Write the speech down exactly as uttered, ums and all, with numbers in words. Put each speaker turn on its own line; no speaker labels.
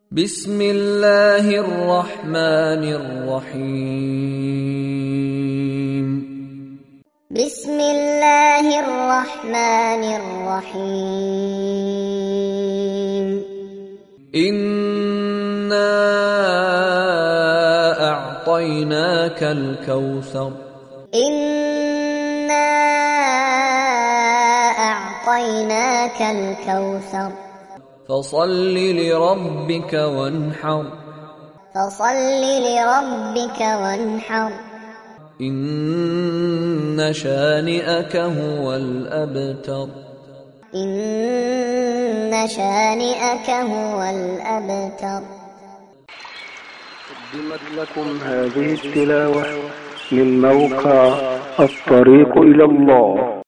بسم الله الرحمن الرحيم
بسم الله الرحمن الرحيم
إنا أعطيناك الكوثر
إنا أعطيناك الكوثر
فصل لربك وانحر
فصل لربك وانحر
إن شانئك هو الأبتر
إن شانئك هو الأبتر.
قدمت لكم هذه التلاوة من موقع الطريق إلى الله.